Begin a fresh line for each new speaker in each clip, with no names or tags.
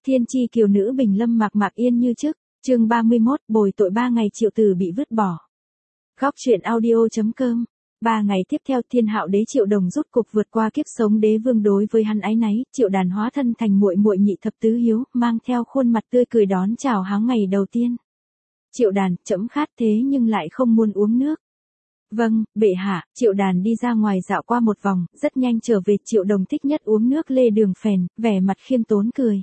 Thiên chi kiều nữ bình lâm mạc mạc yên như trước, chương 31, bồi tội 3 ngày Triệu Tử bị vứt bỏ. Góc truyện audio.com. 3 ngày tiếp theo Thiên Hạo Đế Triệu Đồng rút cục vượt qua kiếp sống đế vương, đối với hắn áy náy, Triệu Đàn hóa thân thành muội muội nhị thập tứ hiếu, mang theo khuôn mặt tươi cười đón chào hắn ngày đầu tiên. Triệu Đàn, trẫm khát thế nhưng lại không muốn uống nước. Vâng, bệ hạ. Triệu Đàn đi ra ngoài dạo qua một vòng, rất nhanh trở về. Triệu Đồng thích nhất uống nước lê đường phèn, vẻ mặt khiêm tốn cười.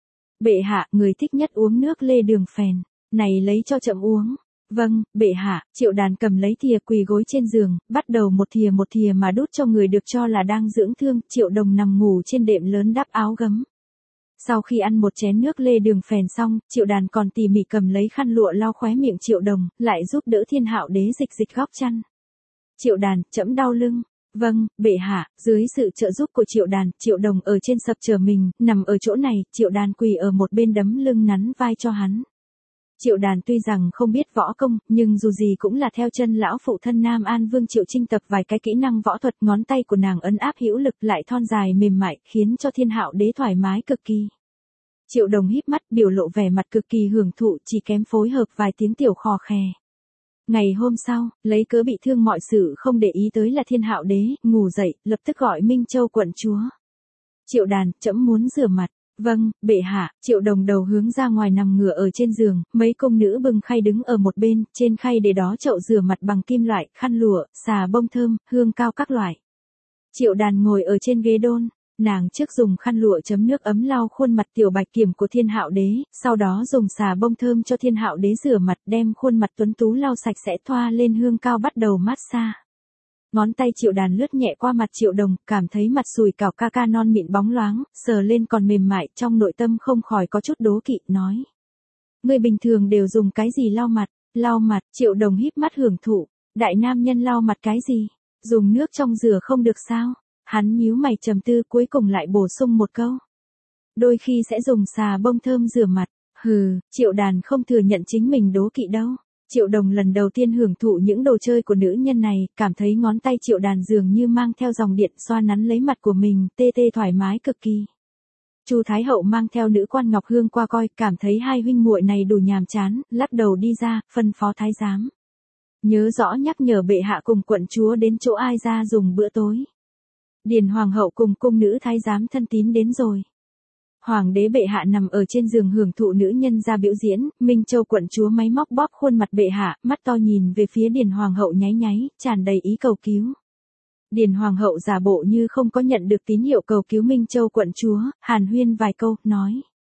Bệ hạ, người thích nhất uống nước lê đường phèn, này lấy cho trẫm uống. Vâng, bệ hạ. Triệu Đàn cầm lấy thìa quỳ gối trên giường, bắt đầu một thìa mà đút cho người được cho là đang dưỡng thương. Triệu Đồng nằm ngủ trên đệm lớn đắp áo gấm. Sau khi ăn một chén nước lê đường phèn xong, Triệu Đàn còn tỉ mỉ cầm lấy khăn lụa lau khóe miệng Triệu Đồng, lại giúp đỡ Thiên Hạo Đế dịch góc chăn. Triệu Đàn, trẫm đau lưng. Vâng, bệ hạ. Dưới sự trợ giúp của Triệu Đàn, Triệu Đồng ở trên sập chờ mình, nằm ở chỗ này. Triệu Đàn quỳ ở một bên đấm lưng nắn vai cho hắn. Triệu Đàn tuy rằng không biết võ công, nhưng dù gì cũng là theo chân lão phụ thân Nam An Vương Triệu Trinh tập vài cái kỹ năng võ thuật. Ngón tay của nàng ấn áp hữu lực, lại thon dài mềm mại, khiến cho Thiên Hạo Đế thoải mái cực kỳ. Triệu Đồng híp mắt, biểu lộ vẻ mặt cực kỳ hưởng thụ, chỉ kém phối hợp vài tiếng tiểu khò khè. Ngày hôm sau, lấy cớ bị thương mọi sự không để ý tới là Thiên Hạo Đế, ngủ dậy, lập tức gọi Minh Châu quận chúa. Triệu Đàn, trẫm muốn rửa mặt. Vâng, bệ hạ. Triệu Đồng đầu hướng ra ngoài nằm ngửa ở trên giường, mấy công nữ bưng khay đứng ở một bên, trên khay để đó chậu rửa mặt bằng kim loại, khăn lụa, xà bông thơm, hương cao các loại. Triệu Đàn ngồi ở trên ghế đôn, nàng trước dùng khăn lụa chấm nước ấm lau khuôn mặt tiểu bạch kiểm của Thiên Hạo Đế, sau đó dùng xà bông thơm cho Thiên Hạo Đế rửa mặt, đem khuôn mặt tuấn tú lau sạch sẽ, thoa lên hương cao bắt đầu massage. Ngón tay Triệu Đàn lướt nhẹ qua mặt Triệu Đồng, cảm thấy mặt sùi cảo ca ca non mịn bóng loáng, sờ lên còn mềm mại, trong nội tâm không khỏi có chút đố kỵ, nói. Người bình thường đều dùng cái gì lau mặt? Lau mặt. Triệu Đồng híp mắt hưởng thụ. Đại nam nhân lau mặt cái gì? Dùng nước trong rửa không được sao? Hắn nhíu mày trầm tư, cuối cùng lại bổ sung một câu. Đôi khi sẽ dùng xà bông thơm rửa mặt. Hừ. Triệu Đàn không thừa nhận chính mình đố kỵ đâu. Triệu Đồng lần đầu tiên hưởng thụ những đồ chơi của nữ nhân này, cảm thấy ngón tay Triệu Đàn dường như mang theo dòng điện xoa nắn lấy mặt của mình, tê tê thoải mái cực kỳ. Chu Thái Hậu mang theo nữ quan Ngọc Hương qua coi, cảm thấy hai huynh muội này đủ nhàm chán, lắc đầu đi ra, phân phó thái giám. Nhớ rõ nhắc nhở bệ hạ cùng quận chúa đến chỗ ai ra dùng bữa tối. Điền Hoàng hậu cùng cung nữ thái giám thân tín đến rồi. Hoàng đế bệ hạ nằm ở trên giường hưởng thụ nữ nhân ra biểu diễn, Minh Châu quận chúa máy móc bóp khuôn mặt bệ hạ, mắt to nhìn về phía Điền Hoàng hậu nháy nháy, tràn đầy ý cầu cứu. Điền Hoàng hậu giả bộ như không có nhận được tín hiệu cầu cứu Minh Châu quận chúa, hàn huyên vài câu, nói.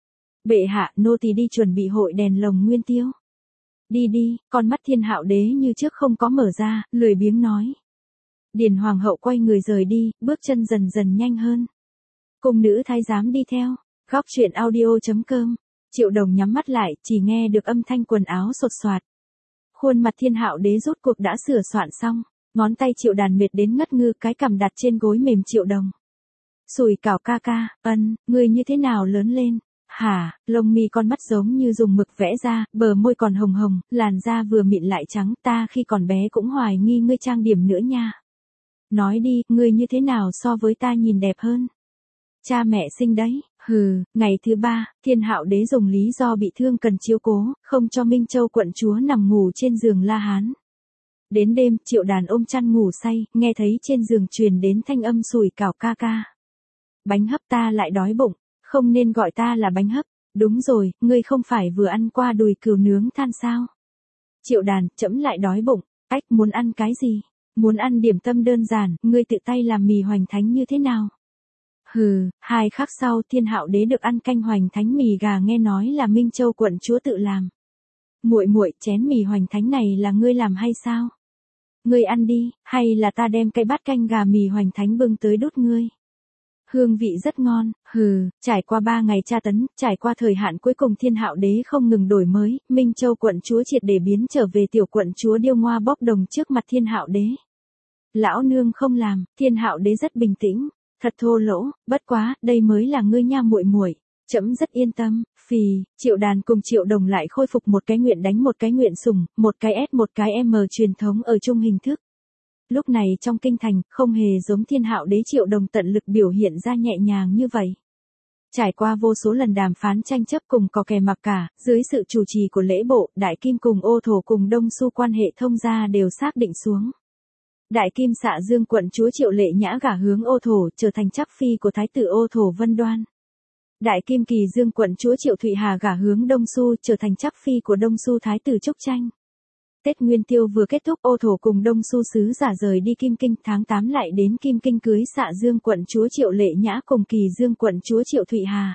Bệ hạ, nô tỳ đi chuẩn bị hội đèn lồng nguyên tiêu. Đi đi. Con mắt Thiên Hạo Đế như trước không có mở ra, lười biếng nói. Điền Hoàng hậu quay người rời đi, bước chân dần dần nhanh hơn. Cung nữ thái giám đi theo. Góc truyện audio.com. Triệu Đồng nhắm mắt lại, chỉ nghe được âm thanh quần áo sột soạt. Khuôn mặt Thiên Hạo Đế rốt cuộc đã sửa soạn xong, ngón tay Triệu Đàn mệt đến ngất ngư, cái cằm đặt trên gối mềm Triệu Đồng. Sùi cảo ca ca, người như thế nào lớn lên? Hả? Lông mi con mắt giống như dùng mực vẽ ra, bờ môi còn hồng hồng, làn da vừa mịn lại trắng, ta khi còn bé cũng hoài nghi ngươi trang điểm nữa nha. Nói đi, ngươi như thế nào so với ta nhìn đẹp hơn? Cha mẹ sinh đấy. Hừ. Ngày thứ 3, Thiên Hạo Đế dùng lý do bị thương cần chiếu cố, không cho Minh Châu quận chúa nằm ngủ trên giường La Hán. Đến đêm, Triệu Đàn ôm chăn ngủ say, nghe thấy trên giường truyền đến thanh âm sùi cảo ca ca. Bánh hấp, ta lại đói bụng, không nên gọi ta là bánh hấp. Đúng rồi, ngươi không phải vừa ăn qua đùi cừu nướng than sao? Triệu Đàn, trẫm lại đói bụng. Ách, muốn ăn cái gì? Muốn ăn điểm tâm đơn giản, ngươi tự tay làm mì hoành thánh như thế nào? Hừ. 2 khắc sau, Thiên Hạo Đế được ăn canh hoành thánh mì gà, nghe nói là Minh Châu quận chúa tự làm. Muội muội, chén mì hoành thánh này là ngươi làm hay sao? Ngươi ăn đi, hay là ta đem cái bát canh gà mì hoành thánh bưng tới đút ngươi? Hương vị rất ngon. Hừ. Trải qua 3 ngày tra tấn, trải qua thời hạn cuối cùng Thiên Hạo Đế không ngừng đổi mới, Minh Châu quận chúa triệt để biến trở về tiểu quận chúa điêu ngoa bóp đồng trước mặt Thiên Hạo Đế. Lão nương không làm. Thiên Hạo Đế rất bình tĩnh. Thật thô lỗ, bất quá, đây mới là ngươi nha muội muội. Trẫm rất yên tâm. Phì. Triệu Đàn cùng Triệu Đồng lại khôi phục một cái nguyện đánh một cái nguyện sủng, một cái S một cái M truyền thống ở chung hình thức. Lúc này trong kinh thành, không hề giống Thiên Hạo Đế Triệu Đồng tận lực biểu hiện ra nhẹ nhàng như vậy. Trải qua vô số lần đàm phán tranh chấp cùng có kè mặc cả, dưới sự chủ trì của lễ bộ, Đại Kim cùng Ô Thổ cùng Đông Xu quan hệ thông gia đều xác định xuống. Đại Kim xạ Dương quận chúa Triệu Lệ Nhã gả hướng Ô Thổ, trở thành trác phi của thái tử Ô Thổ Vân Đoan. Đại Kim Kỳ Dương quận chúa Triệu Thụy Hà gả hướng Đông Xu, trở thành trác phi của Đông Xu thái tử Trúc Tranh. Tết Nguyên Tiêu vừa kết thúc, Ô Thổ cùng Đông Xu sứ giả rời đi Kim Kinh, tháng 8 lại đến Kim Kinh cưới xạ Dương quận chúa Triệu Lệ Nhã cùng Kỳ Dương quận chúa Triệu Thụy Hà.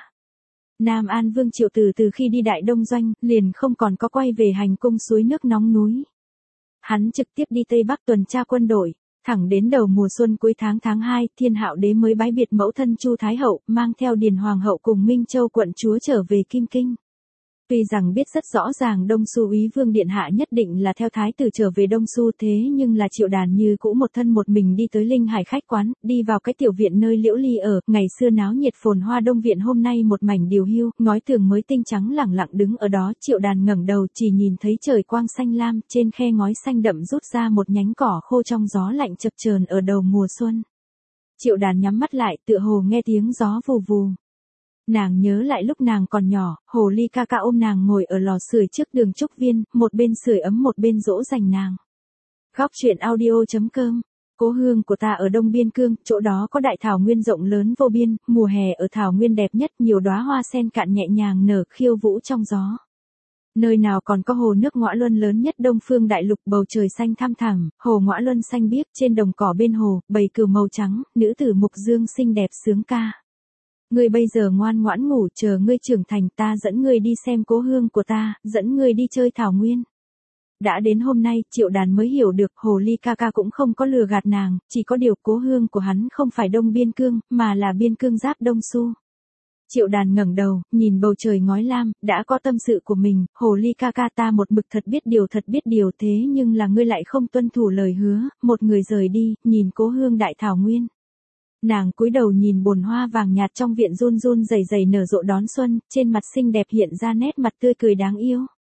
Nam An Vương Triệu từ khi đi Đại Đông Doanh, liền không còn có quay về hành cung suối nước nóng núi. Hắn trực tiếp đi Tây Bắc tuần tra quân đội, thẳng đến đầu mùa xuân cuối tháng 2, Thiên Hạo Đế mới bái biệt mẫu thân Chu Thái Hậu, mang theo Điền Hoàng hậu cùng Minh Châu quận chúa trở về Kim Kinh. Tuy rằng biết rất rõ ràng Đông Xu úy vương điện hạ nhất định là theo thái tử trở về Đông Xu, thế nhưng là Triệu Đàn như cũ một thân một mình đi tới Linh Hải khách quán, đi vào cái tiểu viện nơi Liễu Ly ở, ngày xưa náo nhiệt phồn hoa Đông viện hôm nay một mảnh điều hưu, ngói tường mới tinh trắng lẳng lặng đứng ở đó. Triệu Đàn ngẩng đầu chỉ nhìn thấy trời quang xanh lam, trên khe ngói xanh đậm rút ra một nhánh cỏ khô trong gió lạnh chập chờn ở đầu mùa xuân. Triệu Đàn nhắm mắt lại, tựa hồ nghe tiếng gió vù vù. Nàng nhớ lại lúc nàng còn nhỏ, hồ ly ca ca ôm nàng ngồi ở lò sưởi trước đường Trúc Viên, một bên sưởi ấm một bên dỗ dành nàng. Góc truyện audio.com. Cố hương của ta ở Đông Biên Cương, chỗ đó có đại thảo nguyên rộng lớn vô biên, mùa hè ở thảo nguyên đẹp nhất, nhiều đóa hoa sen cạn nhẹ nhàng nở khiêu vũ trong gió. Nơi nào còn có hồ nước Ngõa Luân lớn nhất Đông Phương Đại Lục, bầu trời xanh thăm thẳm, hồ Ngõa Luân xanh biếc, trên đồng cỏ bên hồ, bầy cừu màu trắng, nữ tử mục dương xinh đẹp sướng ca. Ngươi bây giờ ngoan ngoãn ngủ, chờ ngươi trưởng thành, ta dẫn ngươi đi xem cố hương của ta, dẫn ngươi đi chơi thảo nguyên. Đã đến hôm nay, Triệu Đàn mới hiểu được, hồ ly ca ca cũng không có lừa gạt nàng, chỉ có điều cố hương của hắn không phải Đông Biên Cương, mà là Biên Cương giáp Đông Xu. Triệu Đàn ngẩng đầu, nhìn bầu trời ngói lam, đã có tâm sự của mình, hồ ly ca ca ta một mực thật biết điều thế nhưng là ngươi lại không tuân thủ lời hứa, một người rời đi, nhìn cố hương đại thảo nguyên. Nàng cúi đầu nhìn bồn hoa vàng nhạt trong viện run run rẩy rẩy nở rộ đón xuân, trên mặt xinh đẹp hiện ra nét mặt tươi cười đáng yêu.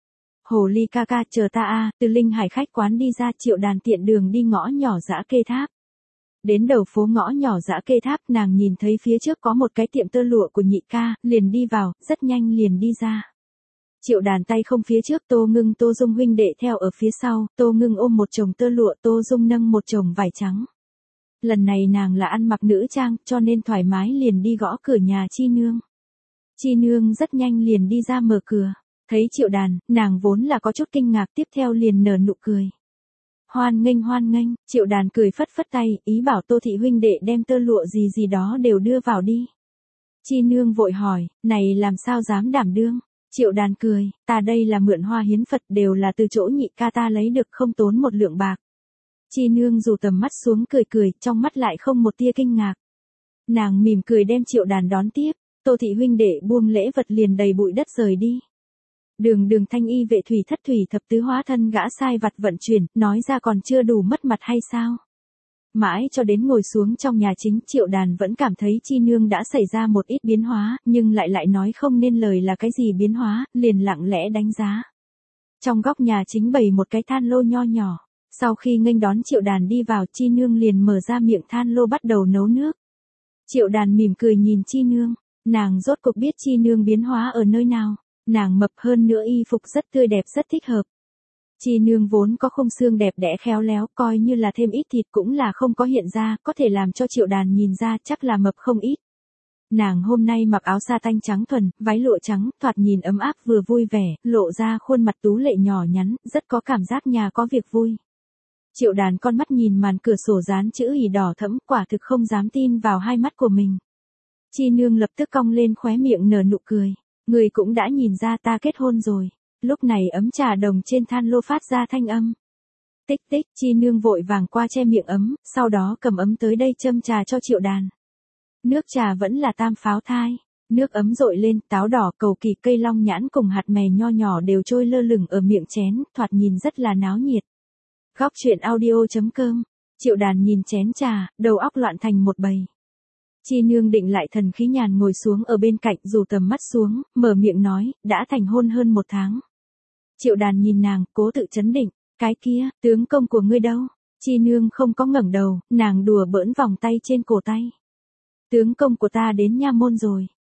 Hồ ly ca ca chờ ta a. Từ Linh Hải khách quán đi ra, Triệu Đàn tiện đường đi ngõ nhỏ Dã Kê Tháp. Đến đầu phố ngõ nhỏ Dã Kê Tháp, nàng nhìn thấy phía trước có một cái tiệm tơ lụa của nhị ca, liền đi vào, rất nhanh liền đi ra. Triệu Đàn tay không phía trước, Tô Ngưng Tô Dung huynh đệ theo ở phía sau, Tô Ngưng ôm một chồng tơ lụa, Tô Dung nâng một chồng vải trắng. Lần này nàng là ăn mặc nữ trang, cho nên thoải mái liền đi gõ cửa nhà Chi Nương. Chi Nương rất nhanh liền đi ra mở cửa. Thấy Triệu Đàn, nàng vốn là có chút kinh ngạc, tiếp theo liền nở nụ cười. Hoan nghênh, Triệu Đàn cười phất phất tay, ý bảo Tô thị huynh đệ đem tơ lụa gì đó đều đưa vào đi. Chi Nương vội hỏi, này làm sao dám đảm đương? Triệu Đàn cười, ta đây là mượn hoa hiến Phật, đều là từ chỗ nhị ca ta lấy được, không tốn một lượng bạc. Chi Nương dù tầm mắt xuống cười, trong mắt lại không một tia kinh ngạc. Nàng mỉm cười đem Triệu Đàn đón tiếp, Tô thị huynh đệ buông lễ vật liền đầy bụi đất rời đi. Đường thanh y vệ thủy thất thủy thập tứ hóa thân gã sai vặt vận chuyển, nói ra còn chưa đủ mất mặt hay sao? Mãi cho đến ngồi xuống trong nhà chính, Triệu Đàn vẫn cảm thấy Chi Nương đã xảy ra một ít biến hóa, nhưng lại nói không nên lời là cái gì biến hóa, liền lặng lẽ đánh giá. Trong góc nhà chính bày một cái than lô nho nhỏ. Sau khi nghênh đón Triệu Đàn đi vào, Chi Nương liền mở ra miệng than lô bắt đầu nấu nước. Triệu Đàn mỉm cười nhìn Chi Nương, nàng rốt cuộc biết Chi Nương biến hóa ở nơi nào, nàng mập hơn nữa y phục rất tươi đẹp rất thích hợp. Chi Nương vốn có khung xương đẹp đẽ khéo léo, coi như là thêm ít thịt cũng là không có hiện ra, có thể làm cho Triệu Đàn nhìn ra chắc là mập không ít. Nàng hôm nay mặc áo sa tanh trắng thuần, váy lụa trắng, thoạt nhìn ấm áp vừa vui vẻ, lộ ra khuôn mặt tú lệ nhỏ nhắn, rất có cảm giác nhà có việc vui. Triệu Đàn con mắt nhìn màn cửa sổ dán chữ ỉ đỏ thẫm, quả thực không dám tin vào hai mắt của mình. Chi Nương lập tức cong lên khóe miệng nở nụ cười. Người cũng đã nhìn ra ta kết hôn rồi. Lúc này ấm trà đồng trên than lô phát ra thanh âm. Tích tích, Chi Nương vội vàng qua che miệng ấm, sau đó cầm ấm tới đây châm trà cho Triệu Đàn. Nước trà vẫn là tam pháo thai. Nước ấm dội lên, táo đỏ, cầu kỳ, cây long nhãn cùng hạt mè nho nhỏ đều trôi lơ lửng ở miệng chén, thoạt nhìn rất là náo nhiệt. Góc truyện audio.com. Triệu Đàn nhìn chén trà, đầu óc loạn thành một bầy. Chi Nương định lại thần khí nhàn ngồi xuống ở bên cạnh, dù tầm mắt xuống, mở miệng nói, đã thành hôn hơn 1 tháng. Triệu Đàn nhìn nàng, cố tự trấn định, cái kia, tướng công của ngươi đâu? Chi Nương không có ngẩng đầu, nàng đùa bỡn vòng tay trên cổ tay. Tướng công của ta đến nha môn rồi.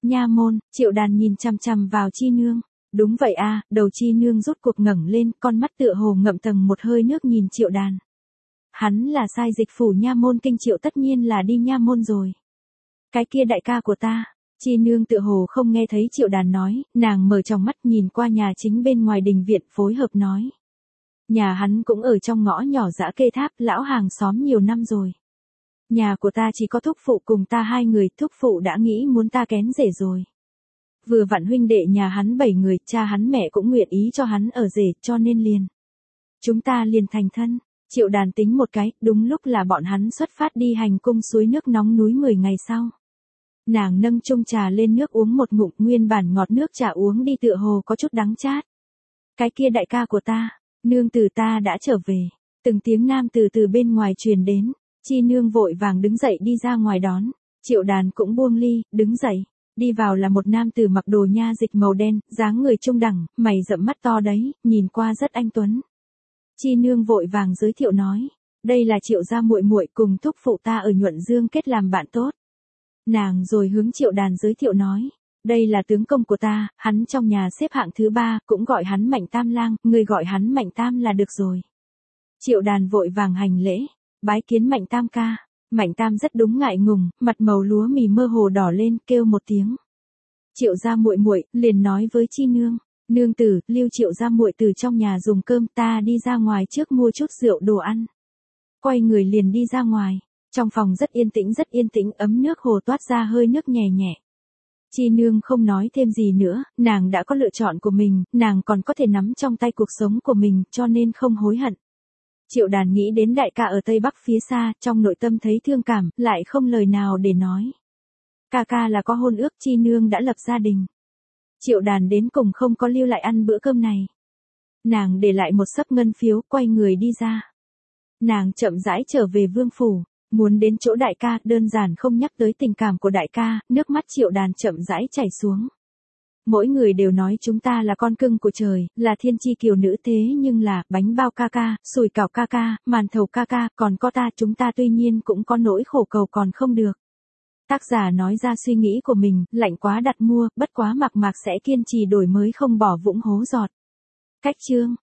Nha môn, Triệu Đàn nhìn chằm chằm vào Chi Nương. Đúng vậy a, đầu Chi Nương rút cuộc ngẩng lên, con mắt tựa hồ ngậm tầng một hơi nước nhìn Triệu Đàn. Hắn là sai dịch phủ nha môn kinh Triệu, tất nhiên là đi nha môn rồi. Cái kia đại ca của ta. Chi Nương tựa hồ không nghe thấy Triệu Đàn nói, nàng mở tròng mắt nhìn qua nhà chính bên ngoài đình viện phối hợp nói. Nhà hắn cũng ở trong ngõ nhỏ dã kê tháp, lão hàng xóm nhiều năm rồi. Nhà của ta chỉ có thúc phụ cùng ta 2 người, thúc phụ đã nghĩ muốn ta kén rể rồi. Vừa vặn huynh đệ nhà hắn 7 người, cha hắn mẹ cũng nguyện ý cho hắn ở rể, cho nên liền. Chúng ta liền thành thân. Triệu Đàn tính một cái, đúng lúc là bọn hắn xuất phát đi hành cung suối nước nóng núi 10 ngày sau. Nàng nâng chung trà lên nước uống một ngụm, nguyên bản ngọt nước trà uống đi tựa hồ có chút đắng chát. Cái kia đại ca của ta, nương tử ta đã trở về. Từng tiếng nam từ bên ngoài truyền đến. Chi Nương vội vàng đứng dậy đi ra ngoài đón. Triệu Đàn cũng buông ly, đứng dậy. Đi vào là một nam tử mặc đồ nha dịch màu đen, dáng người trung đẳng, mày rậm mắt to đấy, nhìn qua rất anh tuấn. Chi Nương vội vàng giới thiệu nói, đây là Triệu gia muội muội cùng thúc phụ ta ở Nhuận Dương kết làm bạn tốt. Nàng rồi hướng Triệu Đàn giới thiệu nói, đây là tướng công của ta, hắn trong nhà xếp hạng thứ 3, cũng gọi hắn Mạnh Tam Lang, người gọi hắn Mạnh Tam là được rồi. Triệu Đàn vội vàng hành lễ, bái kiến Mạnh Tam ca. Mạnh Tam rất đúng ngại ngùng, mặt màu lúa mì mơ hồ đỏ lên, kêu một tiếng. Triệu gia muội muội liền nói với Chi Nương, nương tử, lưu Triệu gia muội từ trong nhà dùng cơm, ta đi ra ngoài trước mua chút rượu đồ ăn. Quay người liền đi ra ngoài, trong phòng rất yên tĩnh, ấm nước hồ toát ra hơi nước nhẹ nhẹ. Chi Nương không nói thêm gì nữa, nàng đã có lựa chọn của mình, nàng còn có thể nắm trong tay cuộc sống của mình, cho nên không hối hận. Triệu Đàn nghĩ đến đại ca ở Tây Bắc phía xa, trong nội tâm thấy thương cảm, lại không lời nào để nói. Ca ca là có hôn ước, Chi Nương đã lập gia đình. Triệu Đàn đến cùng không có lưu lại ăn bữa cơm này. Nàng để lại một xấp ngân phiếu, quay người đi ra. Nàng chậm rãi trở về vương phủ, muốn đến chỗ đại ca, đơn giản không nhắc tới tình cảm của đại ca, nước mắt Triệu Đàn chậm rãi chảy xuống. Mỗi người đều nói chúng ta là con cưng của trời, là thiên chi kiều nữ, thế nhưng là, bánh bao ca ca, sùi cảo ca ca, màn thầu ca ca, còn có ta, chúng ta tuy nhiên cũng có nỗi khổ cầu còn không được. Tác giả nói ra suy nghĩ của mình, lạnh quá đặt mua, bất quá Mạc Mạc sẽ kiên trì đổi mới không bỏ vũng hố giọt. Cách chương.